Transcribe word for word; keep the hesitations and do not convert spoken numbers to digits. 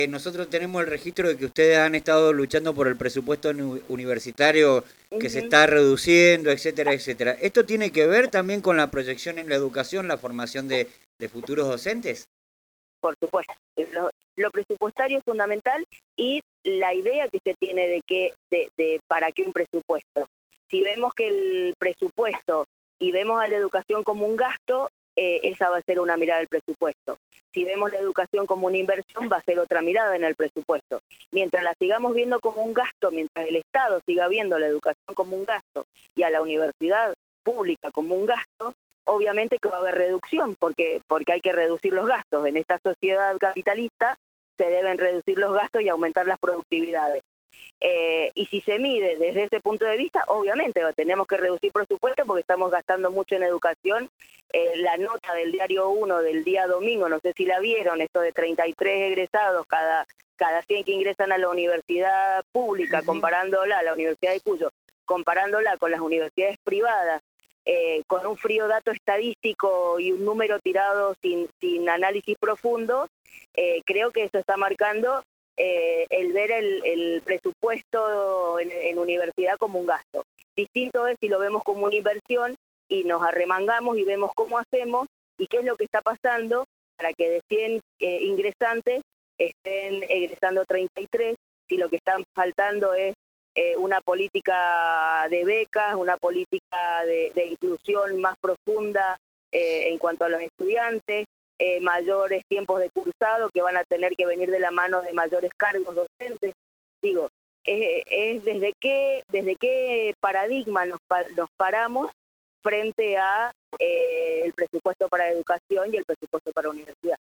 Eh, nosotros tenemos el registro de que ustedes han estado luchando por el presupuesto uni- universitario que se Ujú. está reduciendo, etcétera, etcétera. ¿Esto tiene que ver también con la proyección en la educación, la formación de, de futuros docentes? Por supuesto. Lo, lo presupuestario es fundamental y la idea que se tiene de que de, de para qué un presupuesto. Si vemos que el presupuesto y vemos a la educación como un gasto, eh, esa va a ser una mirada del presupuesto. Si vemos la educación como una inversión, va a ser otra mirada en el presupuesto. Mientras la sigamos viendo como un gasto, mientras el Estado siga viendo la educación como un gasto y a la universidad pública como un gasto, obviamente que va a haber reducción, porque, porque hay que reducir los gastos. En esta sociedad capitalista se deben reducir los gastos y aumentar las productividades. Eh, y si se mide desde ese punto de vista, obviamente tenemos que reducir presupuesto porque estamos gastando mucho en educación. Eh, la nota del diario uno del día domingo, no sé si la vieron, esto de treinta y tres egresados cada, cada cien que ingresan a la universidad pública, Ujú. comparándola a la Universidad de Cuyo, comparándola con las universidades privadas, eh, con un frío dato estadístico y un número tirado sin, sin análisis profundo, eh, creo que eso está marcando eh, el ver el, el presupuesto en, en universidad como un gasto. Distinto es si lo vemos como una inversión y nos arremangamos y vemos cómo hacemos y qué es lo que está pasando para que de cien eh, ingresantes estén egresando treinta y tres, si lo que están faltando es eh, una política de becas, una política de, de inclusión más profunda eh, en cuanto a los estudiantes, eh, mayores tiempos de cursado que van a tener que venir de la mano de mayores cargos docentes. Digo, es, es desde qué desde qué paradigma nos, nos paramos frente a eh, el presupuesto para educación y el presupuesto para universidad.